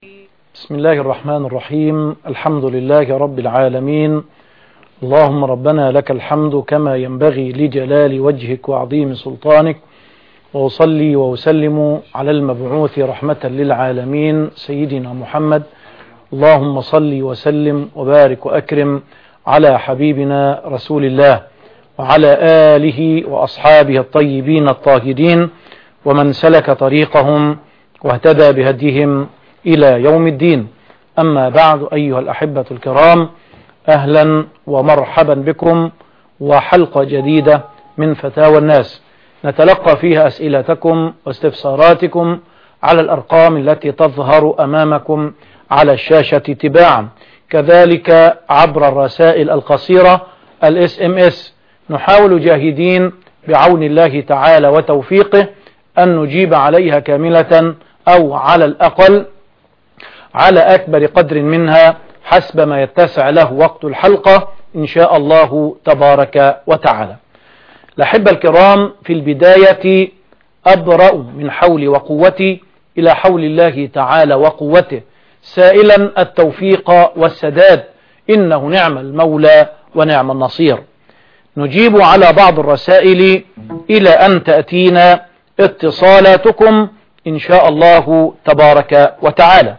بسم الله الرحمن الرحيم. الحمد لله رب العالمين. اللهم ربنا لك الحمد كما ينبغي لجلال وجهك وعظيم سلطانك، وأصلي وأسلم على المبعوث رحمة للعالمين سيدنا محمد. اللهم صل وسلم وبارك وأكرم على حبيبنا رسول الله وعلى آله وأصحابه الطيبين الطاهرين ومن سلك طريقهم واهتدى بهديهم إلى يوم الدين. أما بعد، أيها الأحبة الكرام، أهلا ومرحبا بكم وحلقة جديدة من فتاوى الناس نتلقى فيها أسئلتكم واستفساراتكم على الأرقام التي تظهر أمامكم على الشاشة تباعا، كذلك عبر الرسائل القصيرة SMS. نحاول جاهدين بعون الله تعالى وتوفيقه أن نجيب عليها كاملة أو على الأقل على أكبر قدر منها حسب ما يتسع له وقت الحلقة إن شاء الله تبارك وتعالى. الأحبة الكرام، في البداية أبرأ من حولي وقوتي إلى حول الله تعالى وقوته، سائلا التوفيق والسداد، إنه نعم المولى ونعم النصير. نجيب على بعض الرسائل إلى أن تأتينا اتصالاتكم إن شاء الله تبارك وتعالى.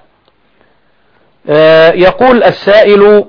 يقول السائل: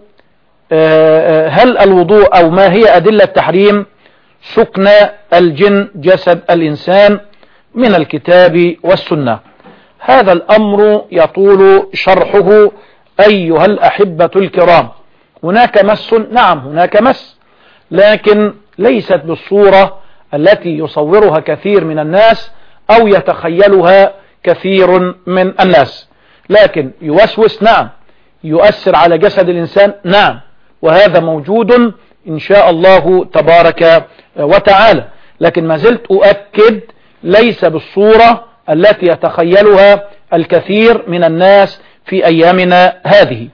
هل الوضوء أو ما هي أدلة تحريم سكن الجن جسد الإنسان من الكتاب والسنة؟ هذا الأمر يطول شرحه أيها الأحبة الكرام. هناك مس، نعم هناك مس، لكن ليست بالصورة التي يصورها كثير من الناس أو يتخيلها كثير من الناس، لكن يوسوس، نعم، يؤثر على جسد الإنسان، نعم، وهذا موجود إن شاء الله تبارك وتعالى، لكن ما زلت أؤكد ليس بالصورة التي يتخيلها الكثير من الناس في أيامنا هذه.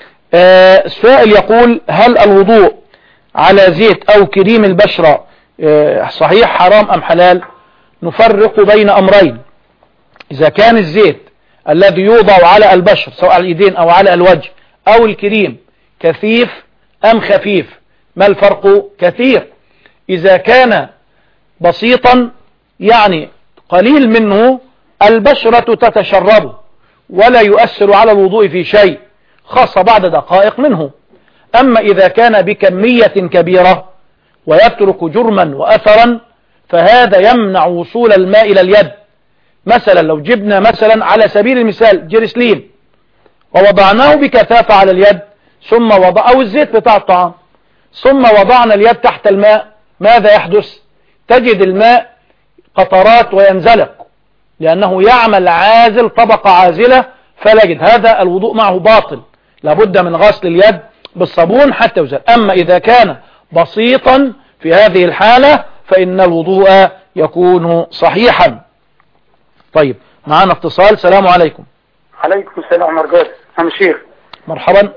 السائل يقول: هل الوضوء على زيت أو كريم البشرة صحيح حرام أم حلال؟ نفرق بين أمرين. إذا كان الزيت الذي يوضع على البشر سواء على اليدين أو على الوجه أو الكريم كثيف أم خفيف؟ ما الفرق؟ كثير. إذا كان بسيطا يعني قليل منه البشرة تتشرب ولا يؤثر على الوضوء في شيء، خاصة بعد دقائق منه. أما إذا كان بكمية كبيرة ويترك جرما وأثرا فهذا يمنع وصول الماء إلى اليد. مثلا لو جبنا مثلا على سبيل المثال جيرسلين ووضعناه بكثافة على اليد ثم أو الزيت بتاع الطعام ثم وضعنا اليد تحت الماء، ماذا يحدث؟ تجد الماء قطرات وينزلق، لأنه يعمل عازل، طبقة عازلة، فلا يجد. هذا الوضوء معه باطل، لابد من غسل اليد بالصابون حتى يزال. أما إذا كان بسيطا في هذه الحالة فإن الوضوء يكون صحيحا. طيب، معنا اتصال. السلام عليكم. عليكم السلام ورحمة الله. عم الشيخ مرحبا.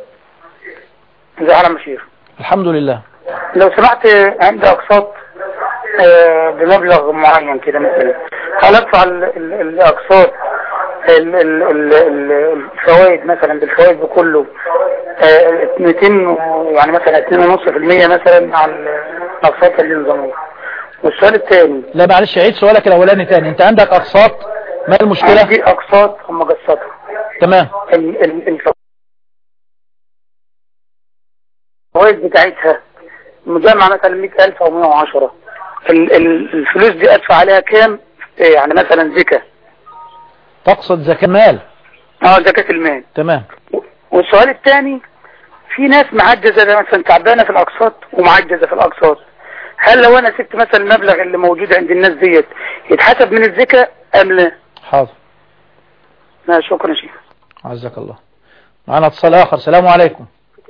ازي حالك يا شيخ؟ الحمد لله. لو سمحت، عندي اقساط بمبلغ معين كده، مثلا هل ادفع الاقساط الفوائد مثلا بالفوائد بكله 200 يعني مثلا 2.5% مثلا على الاقساط اللي نظامها؟ والسؤال الثاني، لا معلش، عيد سؤالك الاولاني تاني. انت عندك اقساط، ما المشكلة؟ عندي اقساط ومقسطة. تمام. الفوائد بتاعتها مجمع مثلا 100,000 او 110. الفلوس دي ادفع عليها كام يعني مثلا زكاة؟ تقصد زكاة مال؟ زكاة المال. تمام. والسؤال الثاني، في ناس معجزة مثلا تعبانة في الاقساط ومعجزة في الاقساط، هل لو انا سبت مثلا المبلغ اللي موجود عند الناس ديت يتحسب من الزكاة ام لا؟ حاضر. لا شكرا يا شيخ. عزك الله. معنا اتصال اخر. السلام عليكم.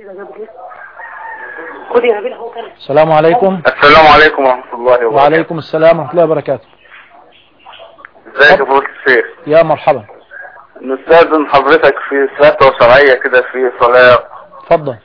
السلام عليكم. السلام عليكم ورحمة الله وبركاته. وعليكم السلام ورحمة الله وبركاته. ازيك يا فضيلة الشيخ؟ يا مرحبا. نستاذن حضرتك في فتوى شرعية كده في صلاة. اتفضل.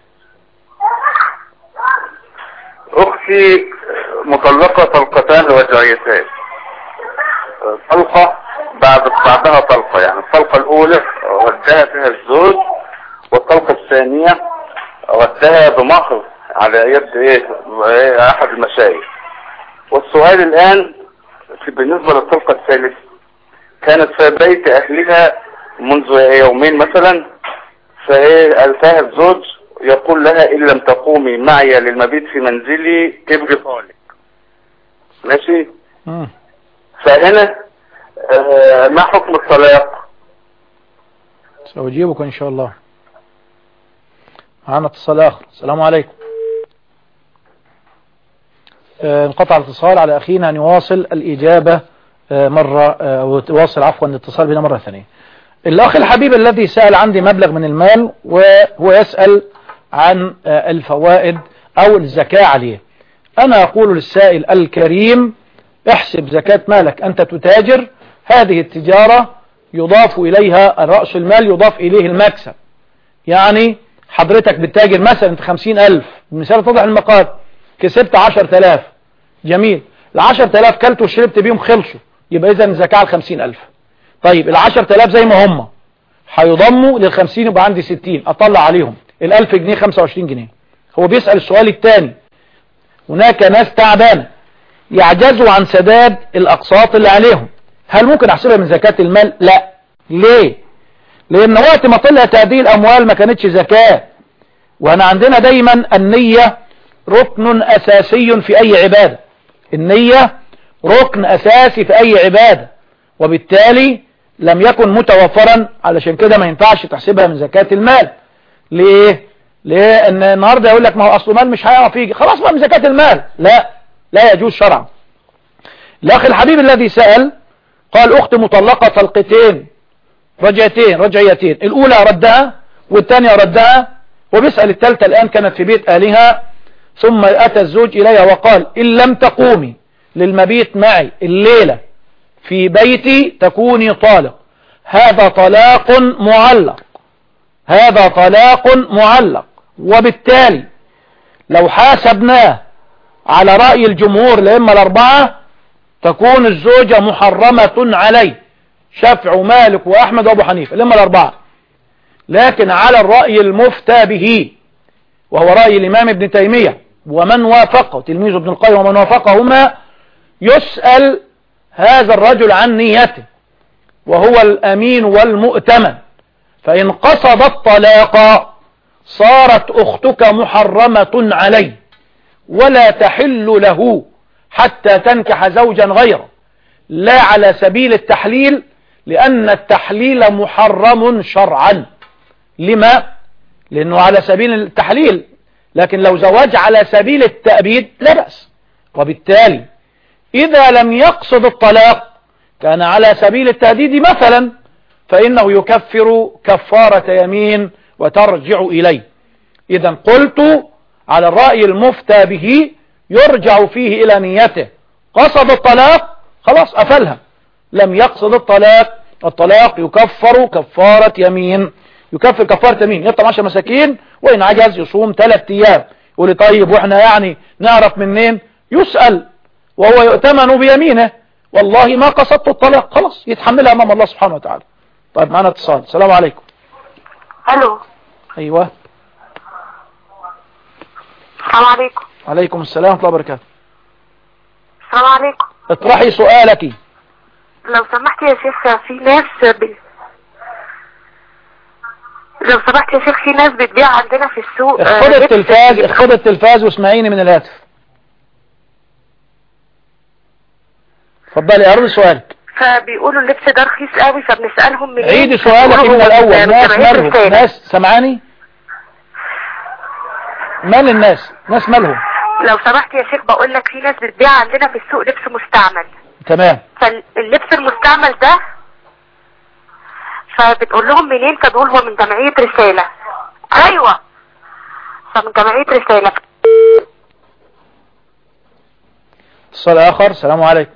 اختي مطلقة طلقتان رجعيتان، طلقة بعدها طلقة، يعني الطلقة الأولى ردها فيها الزوج، والطلقة الثانية ردها بمهر على يد أحد المشايخ. والسؤال الآن بالنسبة للطلقة الثالثة، كانت في بيت أهلها منذ يومين مثلا، ألتها الزوج يقول لها إن لم تقومي معي للمبيت في منزلي تبقي طالق. ماشي. فهنا ما حكم الطلاق؟ سأجيبك إن شاء الله. معنا اتصال آخر. السلام عليكم. انقطع الاتصال على أخينا أن يواصل الإجابة مرة، ويواصل عفوا الاتصال بنا مرة ثانية. الأخ الحبيب الذي سأل عندي مبلغ من المال وهو يسأل عن الفوائد أو الزكاة عليه. أنا أقول للسائل الكريم احسب زكاة مالك، أنت تتاجر، هذه التجارة يضاف إليها رأس المال، يضاف إليه المكسب. يعني حضرتك بتتاجر مثلا في 50,000 مثال توضح المقال، كسبت 10,000، جميل، ال10,000 كلت وشربت بيهم خلصوا، يبقى إذا الزكاة على 50,000. طيب ال10,000 زي ما هم هيضموا لل50 يبقى عندي 60، أطلع عليهم ال1000 جنيه 25 جنيه. هو بيسأل السؤال الثاني، هناك ناس تعبانة يعجزوا عن سداد الأقساط اللي عليهم، هل ممكن أحسبها من زكاة المال؟ لا. ليه؟ لأن وقت ما طلعت هذه الأموال ما كانتش زكاة. وأنا عندنا دايما النية ركن أساسي في أي عبادة، النية ركن أساسي في أي عبادة، وبالتالي لم يكن متوفرا، علشان كده ما ينفعش تحسبها من زكاة المال. ليه؟ لأن النهاردة يقول لك ما هو أصل مال مش هيعرف يجي، خلاص بقى من زكاة المال. لا يجوز شرعا. الأخ الحبيب الذي سأل قال أخت مطلقة طلقتين رجعيتين، الأولى ردها والثانية ردها، وبيسأل الثالثة الآن كانت في بيت أهلها، ثم أتى الزوج إليها وقال إن لم تقومي للمبيت معي الليلة في بيتي تكوني طالق. هذا طلاق معلق، وبالتالي لو حاسبناه على رأي الجمهور الأئمة الأربعة تكون الزوجة محرمة عليه، شافع ومالك وأحمد وأبو حنيفة الأئمة الأربعة. لكن على الرأي المفتى به وهو رأي الإمام ابن تيمية ومن وافقه تلميذ ابن القيم ومن وافقهما، يسأل هذا الرجل عن نيته وهو الأمين والمؤتمن، فإن قصد الطلاق صارت أختك محرمة عليه ولا تحل له حتى تنكح زوجا غيره، لا على سبيل التحليل، لأن التحليل محرم شرعا. لما؟ لأنه على سبيل التحليل، لكن لو زواج على سبيل التأبيد لا بأس. وبالتالي إذا لم يقصد الطلاق كان على سبيل التهديد مثلا، فإنه يكفر كفارة يمين وترجع إليه. إذا قلت على الرأي المفتى به يرجع فيه إلى نيته، قصد الطلاق خلاص أفلها، لم يقصد الطلاق يكفر كفارة يمين، يكفر كفارة يمين، يطعم 10 مساكين، وإن عجز يصوم 3 أيام. يقول لي طيب وإحنا يعني نعرف منين؟ يسأل وهو يؤتمن بيمينه والله ما قصدت الطلاق، خلاص يتحملها أمام الله سبحانه وتعالى. طيب معنا اتصال. السلام عليكم. الو. ايوه. السلام عليكم. عليكم السلام ورحمة الله وبركاته. السلام عليكم. اطرحي سؤالك. لو سمحت يا شيخ في ناس في ناس بتبيع عندنا في السوق. اخفض التلفاز واسمعيني من الهاتف. اتفضلي اعرضي سؤالك. فبيقولوا اللبس ده رخيص قوي، فبنسألهم منين. عيدي سؤالك من الاول. ناس مالهم؟ ناس سمعاني؟ مال الناس؟ ناس مالهم؟ لو سمحت يا شيخ بقول لك في ناس بتبيع عندنا في السوق لبس مستعمل. تمام. فاللبس المستعمل ده فبتقول لهم منين، فبيقول هو من جمعية رسالة. ايوه فمن جمعية رسالة. اتصال اخر. السلام عليكم.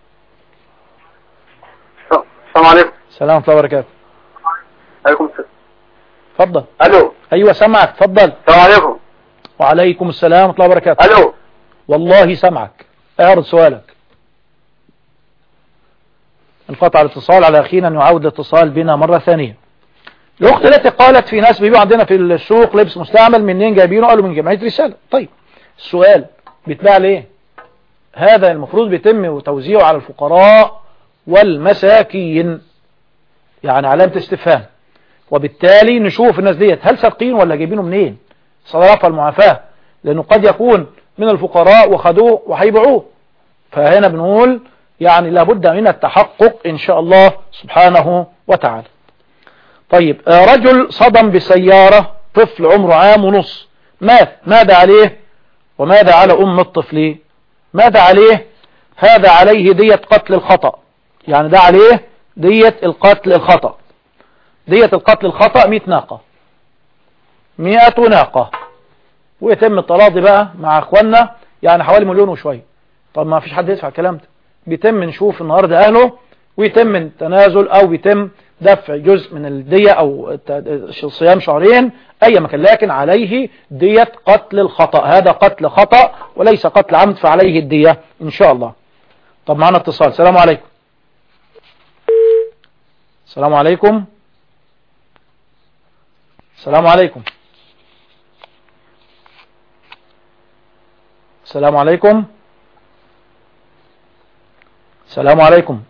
السلام عليكم. السلام ورحمة الله وبركاته. عليكم السلام. اتفضل. الو. ايوه سمعك، اتفضل. السلام عليكم. وعليكم السلام ورحمة الله وبركاته. الو. والله سمعك، اعرض سؤالك. انقطع الاتصال على أخينا أن يعود الاتصال بنا مرة ثانية. الأخت التي قالت في ناس بيبيعوا عندنا في السوق لبس مستعمل، منين جايبينه؟ قالوا من جمعية رسالة. طيب السؤال بيتباع ليه؟ هذا المفروض بيتم توزيعه على الفقراء والمساكين، يعني علامة استفهام. وبالتالي نشوف الناس ديت هل سارقين ولا جايبينه منين، صدرات المعافاة، لأنه قد يكون من الفقراء وخدوه وهيبيعوه. فهنا بنقول يعني لابد من التحقق إن شاء الله سبحانه وتعالى. طيب رجل صدم بسيارة طفل عمره عام ونص، مات، ماذا عليه وماذا على أم الطفل؟ ماذا عليه؟ هذا عليه دية قتل الخطأ، يعني ده عليه دية القتل الخطأ. دية القتل الخطأ 100 ناقة، 100 ناقة، ويتم التراضي بقى مع اخواننا، يعني حوالي 1,000,000 وشوية. طب ما فيش حد يدفع الكلام ده، بيتم نشوف النهاردة اهله ويتم التنازل او بيتم دفع جزء من الدية او صيام شهرين اي مكان، لكن عليه دية قتل الخطأ. هذا قتل خطأ وليس قتل عمد، فعليه الدية ان شاء الله. طب معنا اتصال. السلام عليكم. السلام عليكم. السلام عليكم. السلام عليكم. السلام عليكم.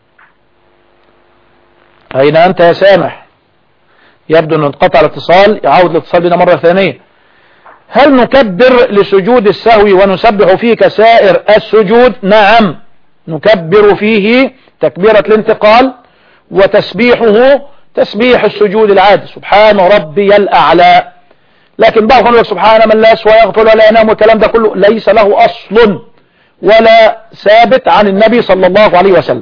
أين أنت يا سامح؟ يبدو أن انقطع الاتصال، يعود الاتصال بنا مرة ثانية. هل نكبر لسجود السهو ونسبح فيه كسائر السجود؟ نعم، نكبر فيه تكبيرة الانتقال، وتسبيحه تسبيح السجود العادي، سبحان ربي الأعلى. لكن بعضهم يقول لك سبحان من لا يسوى يغفر ولا ينام، والكلام ده كله ليس له أصل ولا ثابت عن النبي صلى الله عليه وسلم.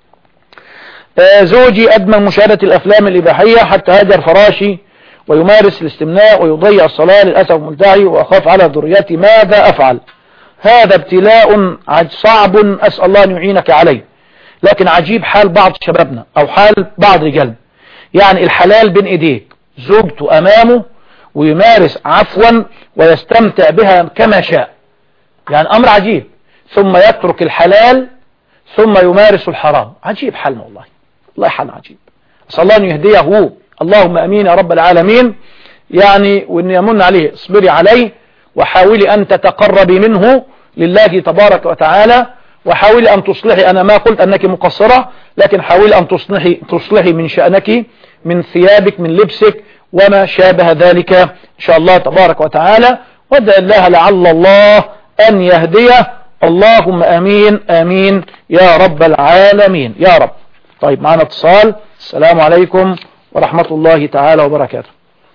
زوجي أدمن مشاهدة الأفلام الإباحية حتى هاجر فراشي ويمارس الاستمناء ويضيع الصلاة، للأسف ملتهي وأخاف على ذريتي، ماذا أفعل؟ هذا ابتلاء صعب، أسأل الله أن يعينك عليه. لكن عجيب حال بعض شبابنا أو حال بعض رجالنا، يعني الحلال بين إيديك، زوجته أمامه ويمارس عفوا ويستمتع بها كما شاء، يعني أمر عجيب، ثم يترك الحلال ثم يمارس الحرام. عجيب حالنا والله، الله حال عجيب. أسأل الله أن يهديه، اللهم أمين يا رب العالمين. يعني وأن يمن عليه، اصبري عليه وحاولي أن تتقربي منه لله تبارك وتعالى، وحاولي أن تصلحي. أنا ما قلت أنك مقصرة، لكن حاولي أن تصلحي من شأنك، من ثيابك، من لبسك وما شابه ذلك إن شاء الله تبارك وتعالى. وادع الله لعل الله أن يهديه، اللهم أمين آمين يا رب العالمين يا رب. طيب معنا اتصال. السلام عليكم ورحمة الله تعالى وبركاته.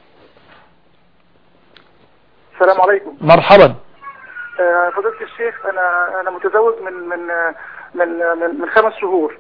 السلام عليكم. مرحبا. فضيلة الشيخ، أنا متزوج من 5 شهور،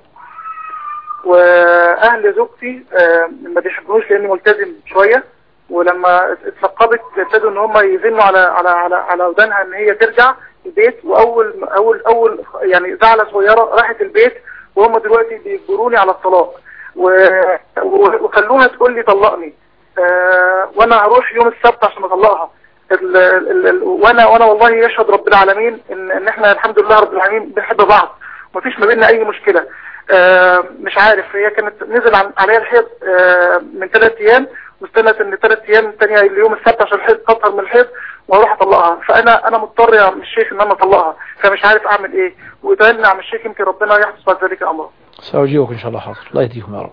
وأهل زوجتي ما بيحبوش لأني ملتزم شوية، ولما اتلقبت ابتدوا إن هم يزنوا على ودانها إن هي ترجع البيت، وأول يعني زعلة صغيرة راحت البيت، وهم دلوقتي بيجبروني على الطلاق، وخلوها تقول لي طلقني، وأنا هروح يوم السبت عشان أطلقها. وانا والله يشهد رب العالمين ان احنا الحمد لله رب العالمين بنحب بعض، ومفيش ما بيننا اي مشكله. مش عارف، هي كانت نزل عليها الحيض من 3 ايام، واستنت ان 3 ايام تانية اليوم السبت عشان الحيض كتر من الحيض واروح اطلقها. فانا مضطر يا عم الشيخ ان انا اطلقها، فمش عارف اعمل ايه، واتمنى عم الشيخ يمكن ربنا يحدث بعد ذلك امره. سأجيبك ان شاء الله. حاضر، الله يهديكم يا رب.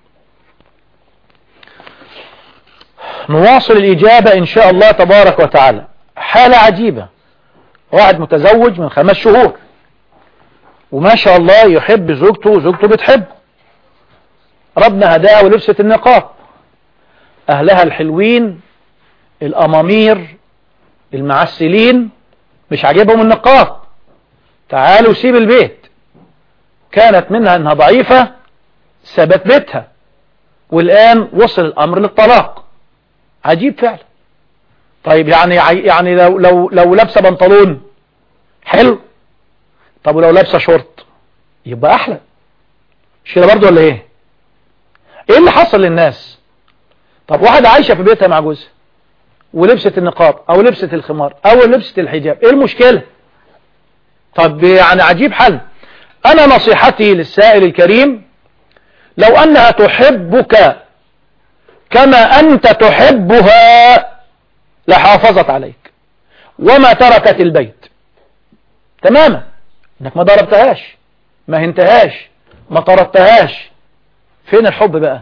نواصل الإجابة إن شاء الله تبارك وتعالى. حالة عجيبة، واحد متزوج من 5 شهور وما شاء الله يحب زوجته وزوجته بتحب، ربنا هداها ولبست النقاب، أهلها الحلوين الأمامير المعسلين مش عاجبهم النقاب، تعالوا سيب البيت. كانت منها انها ضعيفة، سابت بيتها، والآن وصل الأمر للطلاق. عجيب فعلا. طيب يعني لو لابسه بنطلون حلو، طب ولو لابسه شورت يبقى احلى، مش كده برضه ولا ايه؟ ايه اللي حصل للناس؟ طب واحده عايشه في بيتها مع جوزها ولبست النقاب او لبست الخمار او لبست الحجاب، ايه المشكله؟ طب يعني عجيب حل. انا نصيحتي للسائل الكريم لو أنها تحبك كما أنت تحبها لحافظت عليك وما تركت البيت تماما، انك ما ضربتهاش، ما هنتهاش، ما طردتهاش. فين الحب بقى؟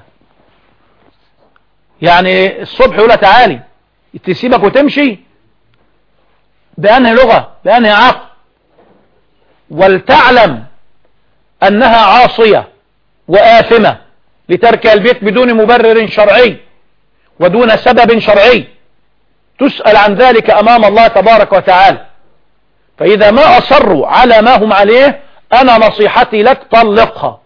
يعني الصبح يقولها تعالي، تسيبك وتمشي بأنهي لغة، بأنهي عقل؟ ولتعلم أنها عاصية وآثمة لترك البيت بدون مبرر شرعي ودون سبب شرعي، تسأل عن ذلك أمام الله تبارك وتعالى. فإذا ما أصروا على ما هم عليه، أنا نصيحتي لك طلقها.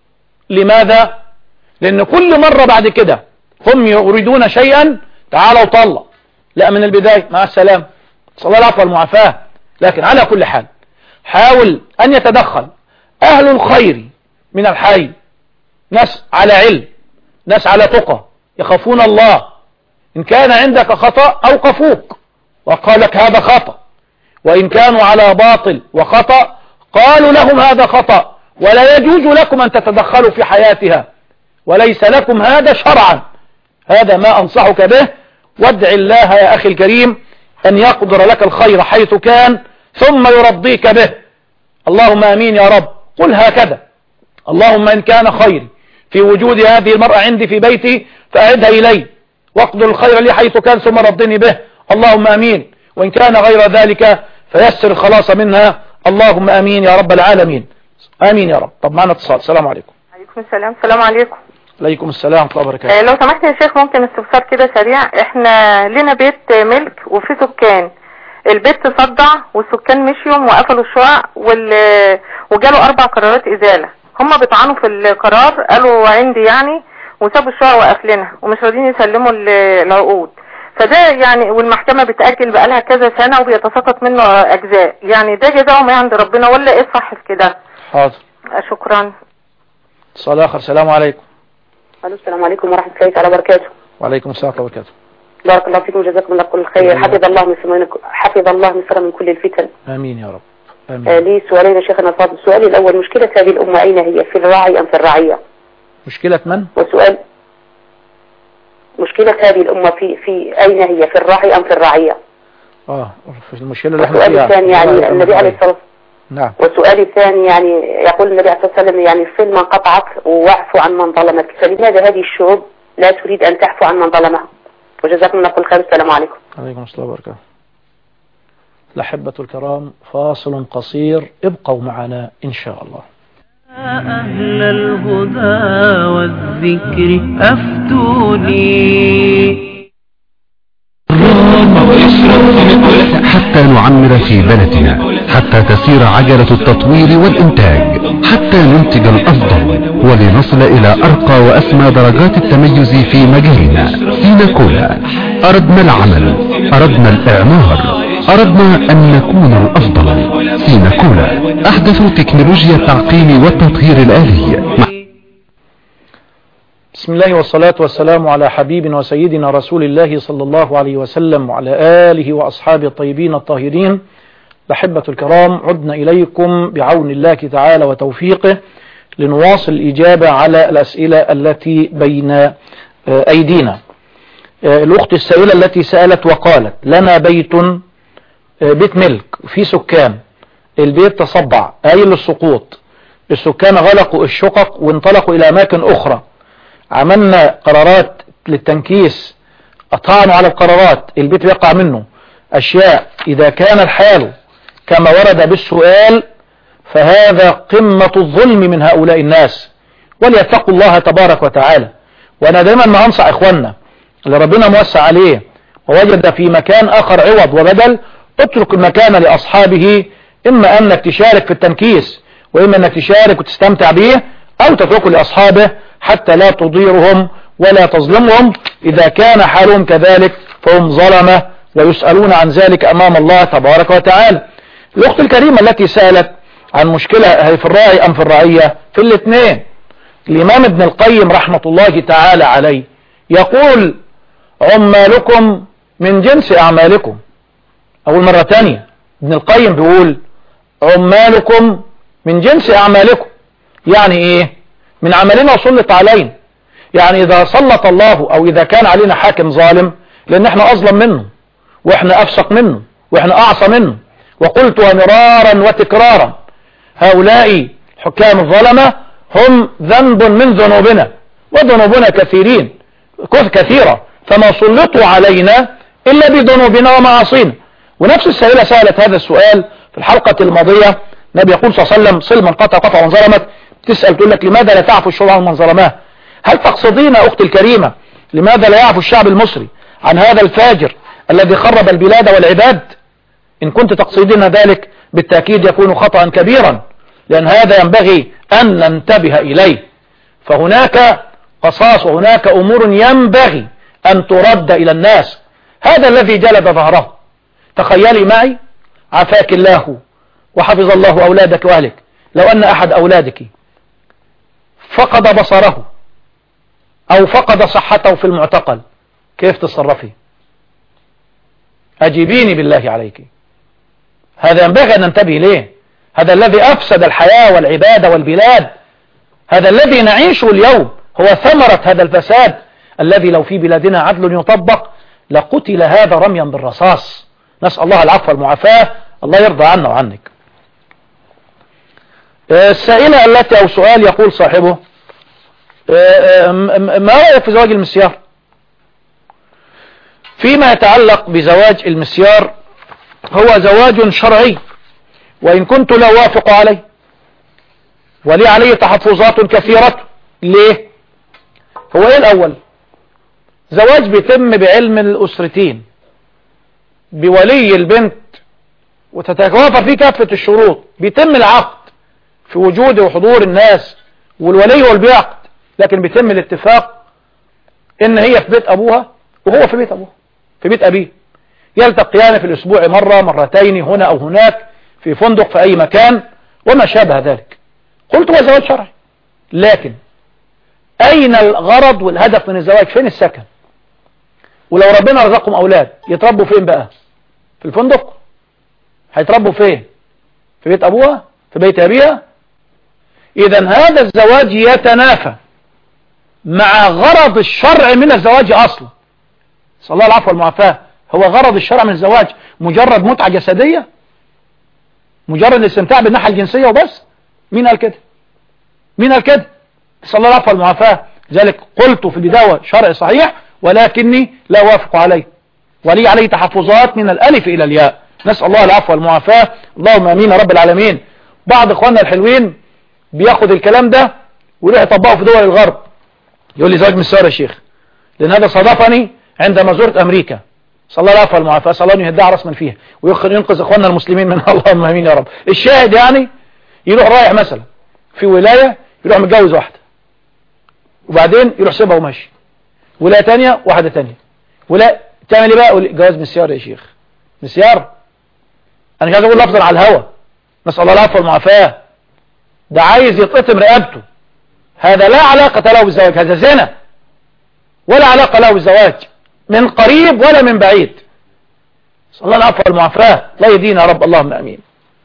لماذا؟ لأن كل مرة بعد كده هم يريدون شيئا، تعالوا طلق، لا من البداية مع السلام، صلى الله العفو والمعافاة. لكن على كل حال حاول أن يتدخل أهل الخير من الحي، ناس على علم، ناس على تقى يخافون الله. إن كان عندك خطأ أوقفوك وقال لك هذا خطأ، وإن كانوا على باطل وخطأ قالوا لهم هذا خطأ، ولا يجوز لكم أن تتدخلوا في حياتها، وليس لكم هذا شرعا. هذا ما أنصحك به، وادع الله يا أخي الكريم أن يقدر لك الخير حيث كان ثم يرضيك به. اللهم آمين يا رب. قل هكذا: اللهم إن كان خير في وجود هذه المرأة عندي في بيتي فأعدها إلي، واقدر الخير لي حيث كان ثم رضني به. اللهم آمين. وإن كان غير ذلك فيسر الخلاص منها. اللهم آمين يا رب العالمين. آمين يا رب. طب معنا اتصال. السلام عليكم. عليكم السلام. السلام عليكم. عليكم السلام ورحمة الله وبركاته. لو سمحت يا شيخ ممكن استفسار كده سريع. احنا لنا بيت ملك وفي سكان، البيت تصدع والسكان مشيوا وقفلوا الشقق وجالوا 4 قرارات إزالة. هم بيطعنوا في القرار، قالوا عندي يعني، وسابوا الشقق وقفلينها ومش راضيين يسلموا العقود. فده يعني، والمحكمة بتأجل بقالها كذا سنة وبيتساقط منه أجزاء. يعني ده جزاهم ايه عند ربنا ولا ايه الصح في كده؟ حاضر. شكرا. اتصال آخر. السلام عليكم. السلام عليكم ورحمة الله تعالى وبركاته. وعليكم السلام ورحمة الله وبركاته. بارك الله فيكم وجزاكم الله كل خير. حفظ الله مصر من كل الفتن. آمين يا رب. آمين. لي سؤالين يا شيخنا الفاضل. السؤال الأول: مشكلة هذه الأمة أين هي، في الراعي أم في الرعية؟ مشكلة من؟ وسؤال: مشكلة هذه الأمة في أين هي، في الراعي أم في الرعية؟ في المشكلة اللي احنا فيها. والسؤال الثاني يعني النبي عليه الصلاة نعم. والسؤال الثاني يعني يقول النبي عليه الصلاة والسلام يعني صل من قطعك واعفو عن من ظلمك، فلماذا هذه الشعوب لا تريد أن تعفو عن من ظلمها؟ وجزاكم الله كل خير. السلام عليكم. عليكم السلام وبركاته. الأحبة الكرام، فاصل قصير، ابقوا معنا إن شاء الله. أهل الهدى والذكر أفتوني حتى نعمر في بلدنا، حتى تسير عجلة التطوير والإنتاج، حتى ننتج الأفضل ولنصل إلى أرقى وأسمى درجات التميز في مجالنا. سيناكولا أردنا العمل، أردنا الإعمار، أردنا أن نكون الأفضل. سيناكولا أحدث تكنولوجيا التعقيم والتطهير الآلي. بسم الله والصلاة والسلام على حبيبنا وسيدنا رسول الله صلى الله عليه وسلم وعلى آله وأصحابه الطيبين الطاهرين. الأحبة الكرام، عدنا إليكم بعون الله تعالى وتوفيقه لنواصل الإجابة على الأسئلة التي بين أيدينا. الأخت السائلة التي سألت وقالت: لنا بيت ملك في سكان، البيت تصبع آيل للسقوط، السكان غلقوا الشقق وانطلقوا إلى أماكن أخرى، عملنا قرارات للتنكيس، أطعنوا على القرارات، البيت يقع منه أشياء. إذا كان الحال كما ورد بالسؤال فهذا قمة الظلم من هؤلاء الناس، وليتقوا الله تبارك وتعالى. وأنا دائما ما أنصح إخواننا اللي ربنا موسع عليه ووجد في مكان آخر عوض وبدل، اترك المكان لأصحابه، إما أنك تشارك في التنكيس وإما أنك تشارك وتستمتع به، أو تتركه لأصحابه حتى لا تضيرهم ولا تظلمهم. إذا كان حالهم كذلك فهم ظلمة ويسألون عن ذلك أمام الله تبارك وتعالى. الأخت الكريمة التي سألت عن مشكلة هي في الراعي أم في الرعية، في الاثنين. الإمام ابن القيم رحمة الله تعالى عليه يقول: عمالكم من جنس أعمالكم. أول مرة تانية ابن القيم بيقول: عمالكم من جنس أعمالكم. يعني إيه؟ من عملنا وسلط علينا. يعني إذا سلط الله أو إذا كان علينا حاكم ظالم، لأن احنا أظلم منه واحنا أفسق منه واحنا أعصى منه. وقلتها مرارا وتكرارا، هؤلاء حكام الظلمة هم ذنب من ذنوبنا، وذنوبنا كثيرة، فما سلطوا علينا إلا بذنوبنا ومعاصينا. ونفس السائلة سألت هذا السؤال في الحلقة الماضية. النبي يقول صلى الله عليه وسلم: صل من قطع من ظلمك. تسأل تقول لك: لماذا لا تعفو الشعوب عن من ظلماه؟ هل تقصدين أختي الكريمة لماذا لا يعفو الشعب المصري عن هذا الفاجر الذي خرب البلاد والعباد؟ إن كنت تقصدين ذلك بالتأكيد يكون خطأ كبيرا، لأن هذا ينبغي أن ننتبه إليه. فهناك قصاص وهناك أمور ينبغي أن ترد إلى الناس. هذا الذي جلد ظهره. تخيلي معي، عافاك الله وحفظ الله أولادك وأهلك، لو أن أحد أولادك فقد بصره أو فقد صحته في المعتقل، كيف تتصرفي؟ أجيبيني بالله عليك. هذا ينبغي أن ننتبه إليه. هذا الذي أفسد الحياة والعبادة والبلاد. هذا الذي نعيشه اليوم هو ثمرة هذا الفساد الذي لو في بلادنا عدل يطبق لقتل هذا رميا بالرصاص. نسأل الله العفو والمعافاة. الله يرضى عنا وعنك. السائلة التي أو سؤال يقول صاحبه: ما رأيك في زواج المسيار؟ فيما يتعلق بزواج المسيار، هو زواج شرعي، وإن كنت لا أوافق عليه، ولي عليه تحفظات كثيرة. ليه؟ هو إيه الأول؟ زواج بيتم بعلم الأسرتين بولي البنت، وتتوافر فيه كافة الشروط. بيتم العقد في وجود وحضور الناس، والولي هو اللي بيعقد، لكن بيتم الاتفاق إن هي في بيت أبوها وهو في بيت أبوها، في بيت أبيه. يلتقيان في الأسبوع مرة مرتين هنا أو هناك، في فندق في أي مكان وما شابه ذلك. قلت هو زواج شرعي، لكن أين الغرض والهدف من الزواج؟ فين السكن؟ ولو ربنا رزقهم أولاد يتربوا فين بقى؟ في الفندق؟ هيتربوا فين؟ في بيت أبوها؟ في بيت أبيها؟ إذن هذا الزواج يتنافى مع غرض الشرع من الزواج أصلا. صلى الله العفو والمعافاة. هو غرض الشرع من الزواج مجرد متعة جسدية؟ مجرد الاستمتاع بالناحية الجنسية وبس؟ مين قال كده؟ مين قال كده؟ صلى الله العفو والمعافاة. لذلك قلت في البداية شرع صحيح، ولكني لا أوافق عليه، ولي عليه تحفظات من الألف إلى الياء. نسأل الله العفو والمعافاة. اللهم امين يا رب العالمين. بعض اخواننا الحلوين بياخد الكلام ده ويروح يطبقه في دول الغرب، يقول لي زواج مسيار يا شيخ، لان هذا صادفني عندما زرت امريكا. صلى الله العفو والمعافاة. صلى الله يهدع رسما فيها وينقذ اخواننا المسلمين منها. اللهم امين يا رب. الشاهد يعني يروح رايح مثلا في ولاية، يروح متجوز واحدة، وبعدين يروح سيبها وماشي. ولاية تانية واحدة تانية، ولا تعمل ايه بقى؟ جواز مسيار يا شيخ. مسيار؟ انا مش عايز اقول لفظا على الهوى، نسأل الله العفو والمعافاة. ده عايز يتقطم رقبته. هذا لا علاقة له بالزواج، هذا زنا، ولا علاقة له بالزواج من قريب ولا من بعيد. صلى الله العفو والمعافاة. الله يدينا يا رب. اللهم امين.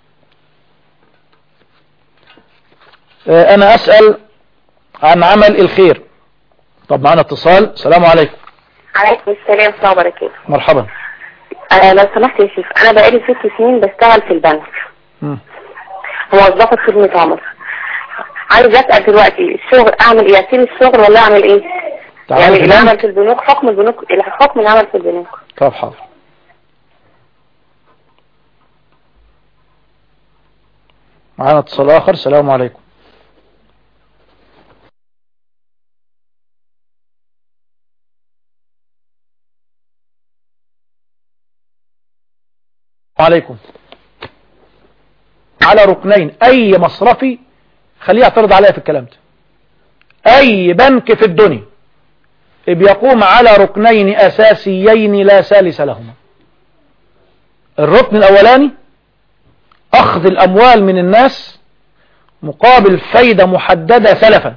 انا اسأل عن عمل الخير. طب معنا اتصال. السلام عليكم. عليكم السلام ورحمة الله وبركاته. مرحبا. لو سمحت يا شيخ، انا بقالي 6 سنين بشتغل في البنك، موظفة خدمة عمر. عايز اسأل دلوقتي الشغل اعمل ايه؟ اسيب الشغل ولا اعمل ايه؟ يعني العمل في البنوك، حكم البنوك، حكم العمل في البنوك. طب حاضر. معنا اتصال اخر. السلام عليكم. عليكم. على ركنين اي مصرفي، خليه يعترض عليا في الكلام ده، اي بنك في الدنيا بيقوم على ركنين اساسيين لا ثالث لهما. الركن الاولاني اخذ الاموال من الناس مقابل فايدة محددة سلفا،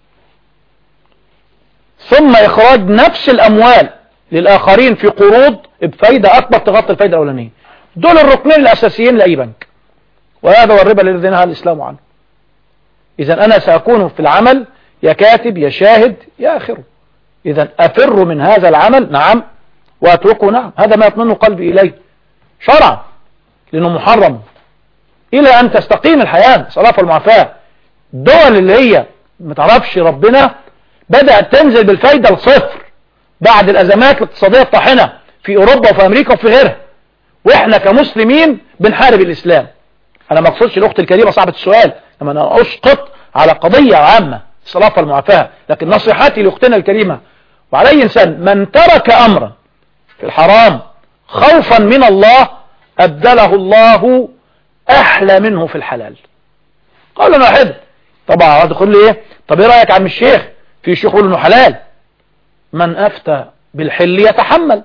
ثم اخراج نفس الاموال للاخرين في قروض بفايدة اكبر تغطي الفايدة الاولانية. دول الركنين الاساسيين لاي بنك، وهذا هو الربا الذي نهى الاسلام عنه. اذا انا ساكون في العمل يا كاتب يا شاهد يا آخره. إذا أفر من هذا العمل نعم، وأتركه نعم، هذا ما يطمئن قلبي إليه شرعا لأنه محرم إلى أن تستقيم الحياة. صلاة المعافاة الدول اللي هي ما تعرفش ربنا بدأت تنزل بالفايدة لصفر بعد الأزمات الاقتصادية الطاحنة في أوروبا وفي أمريكا وفي غيرها، وإحنا كمسلمين بنحارب الإسلام. أنا ما أقصدش الأخت الكريمة صاحبة السؤال لما أنا أسقط على قضية عامة صلاة المعافاة، لكن نصيحتي لأختنا الكريمة وعلى أي إنسان من ترك أمرا في الحرام خوفا من الله أبدله الله أحلى منه في الحلال. قال واحد طبعا هذا يقول لي إيه؟ طب إيه رأيك عم الشيخ؟ في شيخ يقول إنه حلال. من أفتى بالحل يتحمل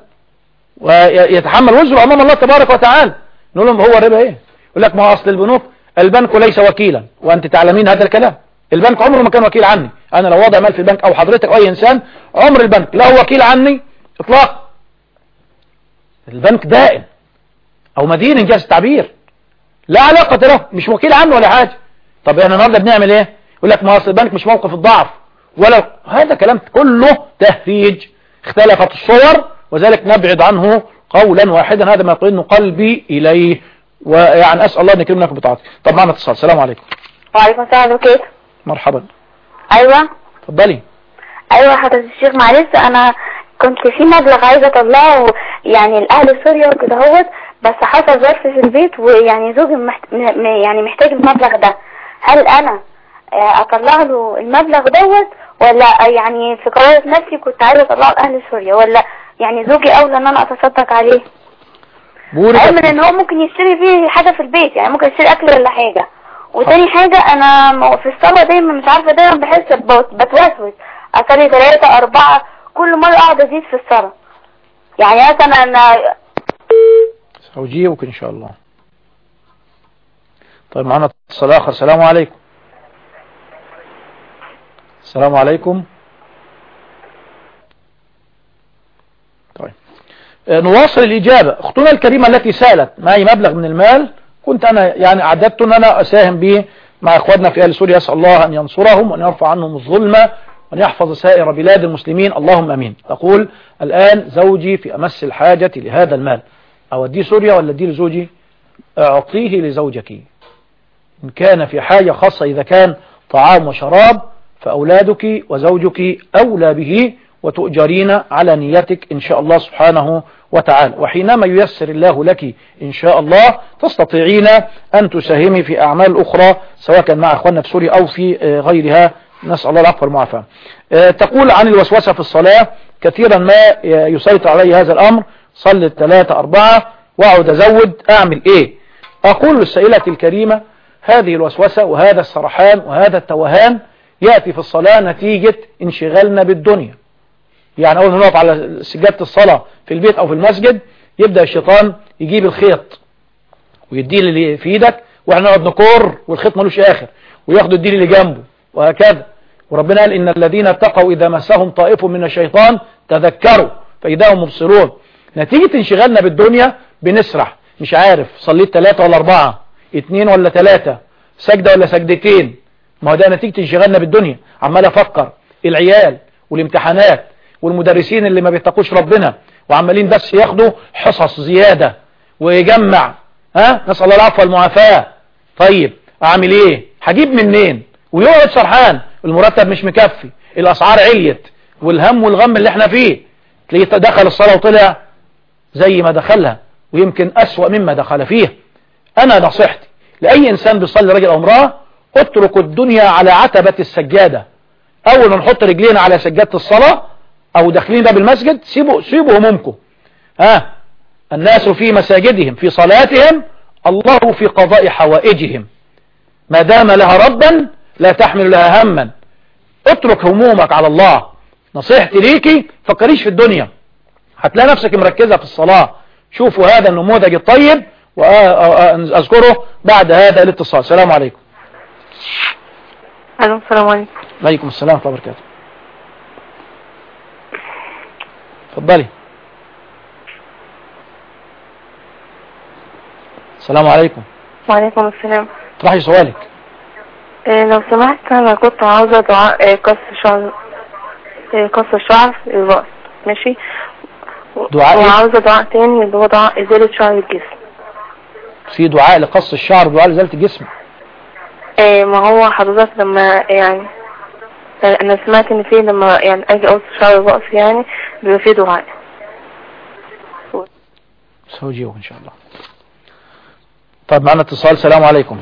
ويتحمل وزره أمام الله تبارك وتعالى. نقول لهم هو الربا إيه؟ يقول لك ما هو أصل البنوك البنك ليس وكيلا، وأنت تعلمين هذا الكلام. البنك عمره ما كان وكيل عني. أنا لو وضع مال في البنك أو حضرتك أو أي إنسان عمر البنك لا هو وكيل عني إطلاقا. البنك دائم أو مدين إنجاز التعبير لا علاقة له، مش وكيل عنه ولا حاجة. طب احنا النهارده بنعمل ايه؟ يقول لك ما اصل البنك مش موقف الضعف ولا هذا كلام كله تهريج. اختلفت الصور وذلك نبعد عنه قولا واحدا، هذا ما يطمئن قلبي اليه. ويعني اسال الله ان يكرمنا بطاعته. طب معنا اتصال. السلام عليكم. وعليكم السلام وكيف. مرحبا. ايوه اتفضلي. ايوه حضرتك الشيخ، معلش انا كنت في مبلغ عايزه اطلعه يعني لاهل سوريا وكده اهوت، بس حصل ظرف في البيت ويعني زوجي يعني محتاج المبلغ ده. هل انا اطلع له المبلغ دوت ولا يعني في قرارة نفسي كنت عايزه اطلعه لاهل سوريا، ولا يعني زوجي اولى ان انا اتصدق عليه؟ علما ان هو ممكن يشتري فيه حاجه في البيت، يعني ممكن يشتري اكل ولا حاجه. وتاني حاجه انا في الصلاه دايما مش عارفه، دايما بحس بتوسوس اصلي 3 4 كل مره اقعد ازيد في الصلاه. يعني مثلا انا سأجيبك ان شاء الله. طيب معنا اتصال اخر. السلام عليكم. السلام عليكم. طيب نواصل الإجابة. أختنا الكريمة التي سألت معي مبلغ من المال كنت أنا يعني أعددت أن أنا أساهم به مع إخواننا في أهل سوريا. أسأل الله أن ينصرهم وأن يرفع عنهم الظلم وأن يحفظ سائر بلاد المسلمين، اللهم أمين. أقول الآن زوجي في أمس الحاجة لهذا المال، أوديه سوريا ولا أديه لزوجي؟ أعطيه لزوجك إن كان في حاجة خاصة. إذا كان طعام وشراب فأولادك وزوجك أولى به، وتؤجرين على نيتك إن شاء الله سبحانه وتعالى. وحينما ييسر الله لك إن شاء الله تستطيعين أن تساهمي في أعمال أخرى سواء كان مع أخواننا في سوريا أو في غيرها، نسأل الله العفو والمعافاة. تقول عن الوسوسة في الصلاة كثيرا ما يسيطر علي هذا الأمر، صلي 3 4 وأعود أزود، أعمل إيه؟ أقول للسائلة الكريمة هذه الوسوسة وهذا السرحان وهذا التوهان يأتي في الصلاة نتيجة انشغالنا بالدنيا. يعني أول ما نقف على سجادة الصلاة في البيت أو في المسجد يبدأ الشيطان يجيب الخيط ويديه اللي في ايدك، واحنا نقعد نكور والخيط ملوش آخر، وياخدوا الدين اللي جنبه وهكذا. وربنا قال إن الذين اتقوا إذا مسهم طائف من الشيطان تذكروا فإذا هم مبصرون. نتيجة انشغالنا بالدنيا بنسرح، مش عارف صليت 3 ولا 4، 2 ولا 3، سجدة ولا سجدتين. ما هو ده نتيجة انشغالنا بالدنيا. عمال أفكر العيال والامتحانات والمدرسين اللي ما بيتقوش ربنا وعمالين بس ياخدوا حصص زيادة ويجمع، نسأل الله العفو والمعافاة. طيب أعمل إيه؟ هجيب منين؟ ويقعد سرحان، المرتب مش مكفي، الأسعار عليت، والهم والغم اللي احنا فيه. تلاقيه دخل الصلاة وطلع زي ما دخلها ويمكن أسوأ مما دخل فيه. أنا نصيحتي لأي إنسان بيصلي راجل أو امرأة، اتركوا الدنيا على عتبة السجادة. أول ما نحط رجلينا على سجادة الصلاة أو داخلين باب المسجد سيبوا همومكم. الناس في مساجدهم في صلاتهم، الله في قضاء حوائجهم. ما دام لها ربا لا تحمل لها هما. اترك همومك على الله. نصيحتي ليكي فكريش في الدنيا، هتلاقي نفسك مركزة في الصلاة. شوفوا هذا النموذج الطيب وأذكره بعد هذا الاتصال. السلام عليكم. السلام عليكم. عليكم السلام ورحمة الله وبركاته. اتفضلي. السلام عليكم. وعليكم السلام. اطرحي سؤالك. لو سمحت انا كنت عاوزة دعاء قص الشعر الرأس، ماشي؟ دعاء وعاوزة دعاء تاني اللي هو دعاء ازالة شعر الجسم. في دعاء لقص الشعر ودعاء لإزالة الجسم؟ ما هو حضرتك لما يعني انا سمعت ان في لما يعني اجي اقص شعر الرأس يعني بيبقى فيه دعاء. سوجيه ان شاء الله. طيب معنا اتصال. السلام عليكم.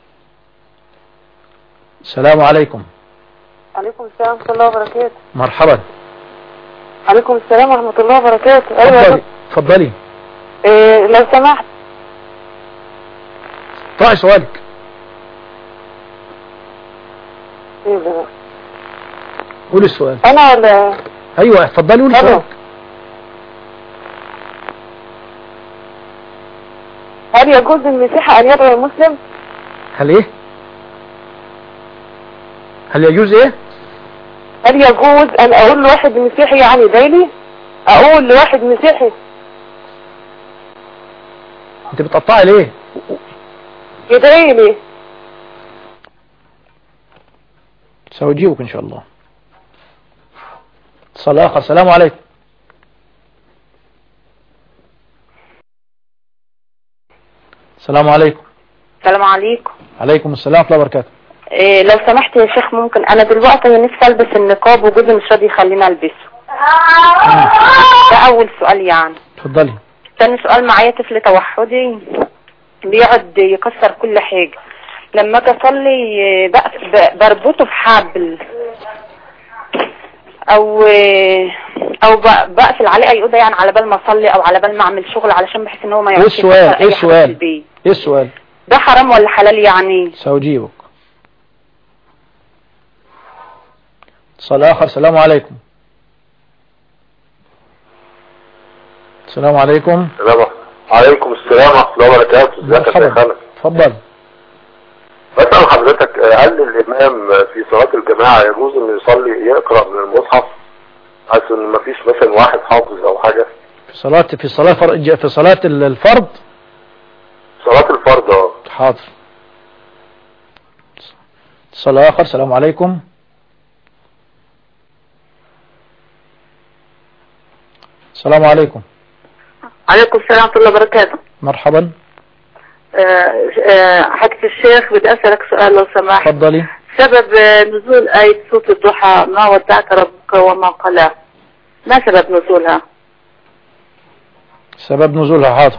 السلام عليكم. عليكم السلام ورحمة الله وبركاته. مرحبا. عليكم السلام ورحمة الله وبركاته. ايوه اتفضلي. لو سمحت. طرحي سؤالك. قولي السؤال. انا ولا؟ ايوه اتفضلي قولي سؤالك. هل يجوز للمسيحي ان يدعو المسلم؟ هل ايه؟ هل يجوز ايه؟ هل يجوز ان اقول لواحد مسيحي يعني دايلي؟ اقول لواحد مسيحي انت بتقطعي ليه؟ يدعي لي. سأجيبك ان شاء الله. اتصال اخر. السلام عليكم. السلام عليكم. السلام عليكم. عليكم السلام ورحمة الله وبركاته. لو سمحت يا شيخ ممكن انا دلوقتي نفسي البس النقاب وجوزي مش راضي يخليني البسه. ده اول سؤال يعني. اتفضلي. ثاني سؤال معايا طفل توحدي بيقعد يكسر كل حاجة، لما اجي اصلي بربطه بحبل او بقفل عليه اي اوضه يعني على بال ما اصلي او على بال ما اعمل شغل علشان بحيث ان هو ما يعرفش. ايه السؤال؟ ده حرام ولا حلال يعني؟ سأجيبك. اتصال اخر. السلام عليكم. السلام عليكم. عليكم السلام ورحمة الله وبركاته. ازيك يا شيخنا؟ اتفضل. بسأل حضرتك هل الإمام في صلاة الجماعة يجوز إنه يصلي يقرأ من المصحف عشان ما فيش مثلا واحد حافظ أو حاجة؟ في صلاة الفرض. صلاة الفرض. حاضر. اتصال آخر. السلام عليكم. السلام عليكم. عليكم السلام ورحمة الله وبركاته. مرحبا. حضرة الشيخ بدي أسألك سؤال لو سمحت. تفضلي. سبب نزول آية سورة الضحى ما ودعك ربك وما قلى، ما سبب نزولها؟ سبب نزولها. حاضر.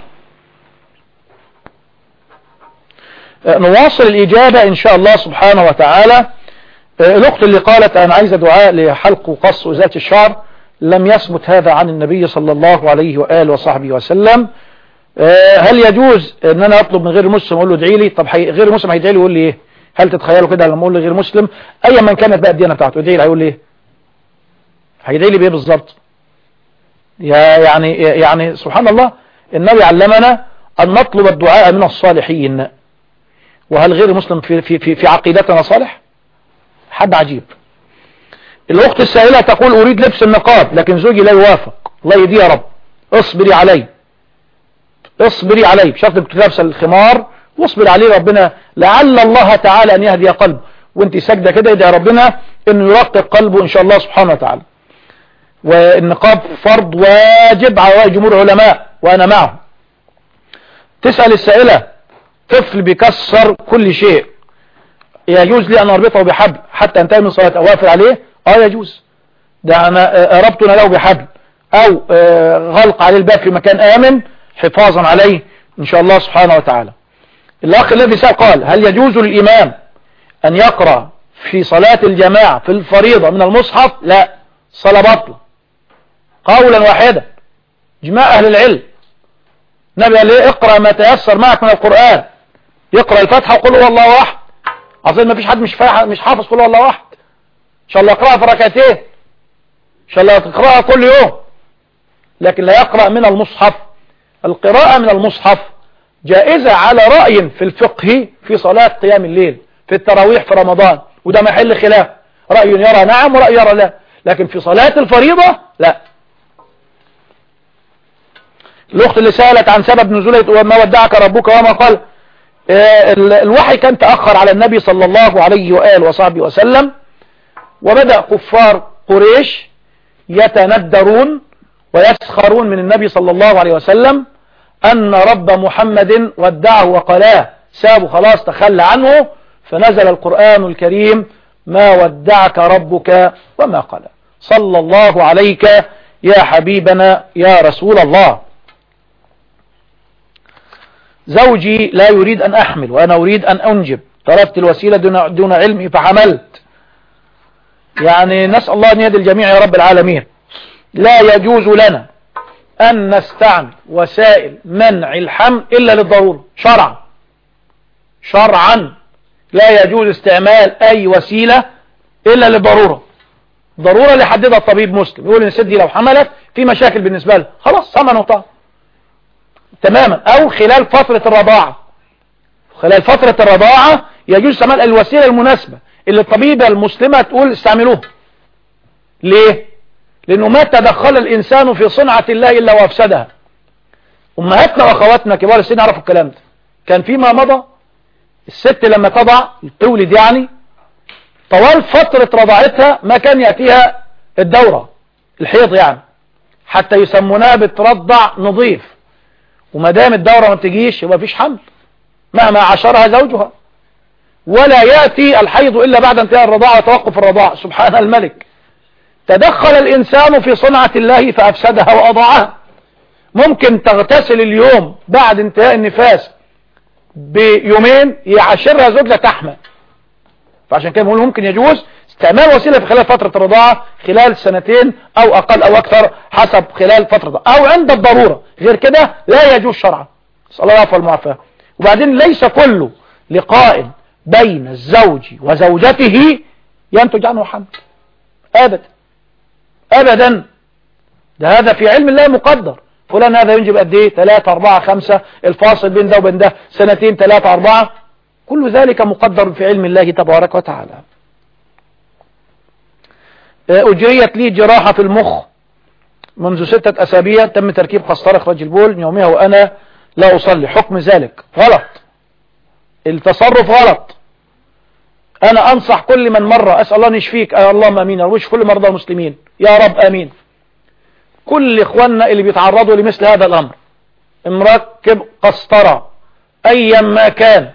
نواصل الإجابة إن شاء الله سبحانه وتعالى. الأخت اللي قالت أنا عايزة دعاء لحلق وقص وإزالة الشعر، لم يثبت هذا عن النبي صلى الله عليه وآله وصحبه وسلم. هل يجوز ان انا اطلب من غير مسلم اقول له ادعي لي؟ طب غير مسلم هيدعي لي يقول لي ايه؟ هل تتخيلوا كده لما اقول لغير مسلم ايا من كانت بقى الديانه بتاعته ادعي لي هيقول لي ايه؟ هيدعي لي بايه بالظبط؟ يعني سبحان الله، النبي علمنا ان نطلب الدعاء من الصالحين. وهل غير مسلم في عقيدتنا صالح؟ حد عجيب. الاخت السائله تقول اريد لبس النقاب لكن زوجي لا يوافق. الله يهديه يا رب. اصبري علي بشرط انك لابسه الخمار واصبر عليه ربنا لعل الله تعالى ان يهدي قلب. وانت ساجده كده ادعي ربنا انه يرقق قلبه ان شاء الله سبحانه وتعالى. والنقاب فرض واجب على رأي جمهور العلماء وانا معهم. تسأل السائلة طفل بيكسر كل شيء يجوز لي ان اربطه بحبل حتى انتهي من صلاته او اقفل عليه؟ يجوز. ده انا ربطنا له بحبل او غلق عليه الباب في مكان امن حفاظا عليه ان شاء الله سبحانه وتعالى. الاخ الذي سأل قال هل يجوز للامام ان يقرأ في صلاة الجماعة في الفريضة من المصحف؟ لا، صلاة باطلة قولا واحدا جماع اهل العلم. النبي قال ليه؟ اقرأ ما تيسر معك من القرآن. يقرأ الفاتحة وقل هو الله احد. اظن ما فيش حد مش حافظ قل هو الله احد. ان شاء الله يقرأها في ركعتين، ان شاء الله تقرأها كل يوم، لكن لا يقرأ من المصحف. القراءة من المصحف جائزة على رأي في الفقه في صلاة قيام الليل في التراويح في رمضان، وده محل خلاف، رأي يرى نعم ورأي يرى لا، لكن في صلاة الفريضة لا. الأخت اللي سألت عن سبب نزول وما ودعك ربك وما قال، الوحي كان تأخر على النبي صلى الله عليه وآله وصحبه وسلم، وبدأ كفار قريش يتندرون ويسخرون من النبي صلى الله عليه وسلم أن رب محمد ودعه وقلاه، سابه خلاص تخلى عنه، فنزل القرآن الكريم ما ودعك ربك وما قلى. صلى الله عليك يا حبيبنا يا رسول الله. زوجي لا يريد أن أحمل وأنا أريد أن أنجب، طلبت الوسيلة دون علمي فحملت. يعني نسأل الله أن يهدي الجميع يا رب العالمين. لا يجوز لنا أن نستعمل وسائل منع الحمل إلا للضرورة شرعا لا يجوز استعمال أي وسيلة إلا للضرورة. ضرورة اللي يحددها الطبيب مسلم، يقول إن الست دي لو حملت في مشاكل بالنسبة لها خلاص سمع نقطة تماما، أو خلال فترة الرضاعة يجوز استعمال الوسيلة المناسبة اللي الطبيبة المسلمة تقول استعملوها. ليه؟ لأنه ما تدخل الإنسان في صنعة الله إلا وأفسدها. أمهاتنا وأخواتنا كبار السن يعرفوا الكلام ده. كان فيما مضى الست لما تضع تولد يعني طوال فترة رضاعتها ما كان يأتيها الدورة الحيض يعني، حتى يسمونها بترضع نظيف، وما دام الدورة ما بتجيش يبقى فيش حمل مهما عاشرها زوجها، ولا يأتي الحيض إلا بعد انتهاء الرضاعة وتوقف الرضاعة. سبحان الملك. تدخل الإنسان في صنعة الله فأفسدها وأضاعها. ممكن تغتسل اليوم بعد انتهاء النفاس بيومين يعاشرها زوجها تحمل. فعشان كده ممكن يجوز استعمال وسيلة في خلال فترة الرضاعة خلال سنتين أو أقل أو أكثر حسب خلال فترة أو عند الضرورة، غير كده لا يجوز شرعا. صلى الله عليه والمعافاة. وبعدين ليس كل لقاء بين الزوج وزوجته ينتج عنه حمل أبدا. ده هذا في علم الله مقدر. فلان هذا ينجب قد ايه 3 4 5 الفاصل بين ده وبين ده سنتين 3 4 كل ذلك مقدر في علم الله تبارك وتعالى. أجريت لي جراحة في المخ منذ 6 أسابيع، تم تركيب قسطرة إخراج البول من يومها وأنا لا أصلي. حكم ذلك غلط، التصرف غلط. أنا أنصح كل من مر، أسأل الله أن يشفيك اللهم أمين، أرويش كل مرضى المسلمين يا رب أمين. كل إخواننا اللي بيتعرضوا لمثل هذا الأمر، مركب قسطرة أيا ما كان،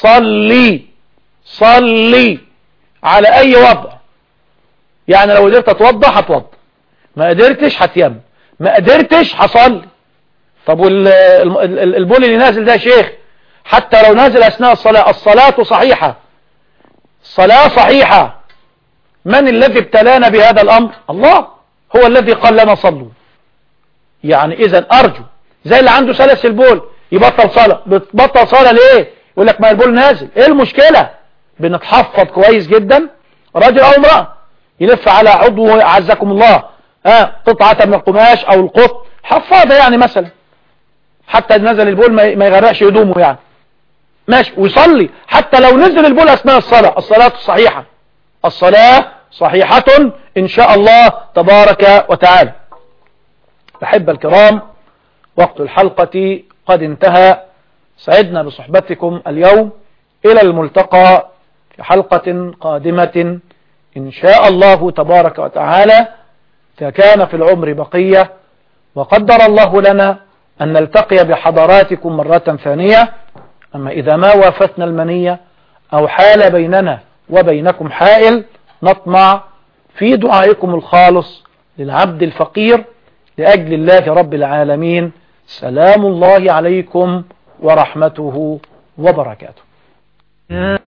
صلي على أي وضع. يعني لو قدرت أتوضى هتوضى، ما قدرتش هتيمم، ما قدرتش هصلي. طب والبول اللي نازل ده يا شيخ حتى لو نازل أثناء الصلاة، الصلاة صحيحة، الصلاة صحيحة. من الذي ابتلانا بهذا الأمر؟ الله هو الذي قال لنا صلوا. يعني إذن أرجو زي اللي عنده سلس البول يبطل صلاة. بتبطل صلاة ليه؟ يقول لك ما البول نازل. ايه المشكلة؟ بنتحفظ كويس جدا، راجل أو امرأة يلف على عضو عزكم الله قطعة من القماش أو القط حفاظة يعني مثلا، حتى نزل البول ما يغرقش هدومه يعني ماشي، ويصلي حتى لو نزل البول أثناء الصلاة. الصلاة صحيحة، الصلاة صحيحة إن شاء الله تبارك وتعالى. أحب الكرام، وقت الحلقة قد انتهى. سعدنا بصحبتكم اليوم، إلى الملتقى في حلقة قادمة إن شاء الله تبارك وتعالى. فكان في العمر بقية وقدر الله لنا أن نلتقي بحضراتكم مرة ثانية. أما إذا ما وافتنا المنية أو حال بيننا وبينكم حائل، نطمع في دعائكم الخالص للعبد الفقير لأجل الله رب العالمين. سلام الله عليكم ورحمته وبركاته.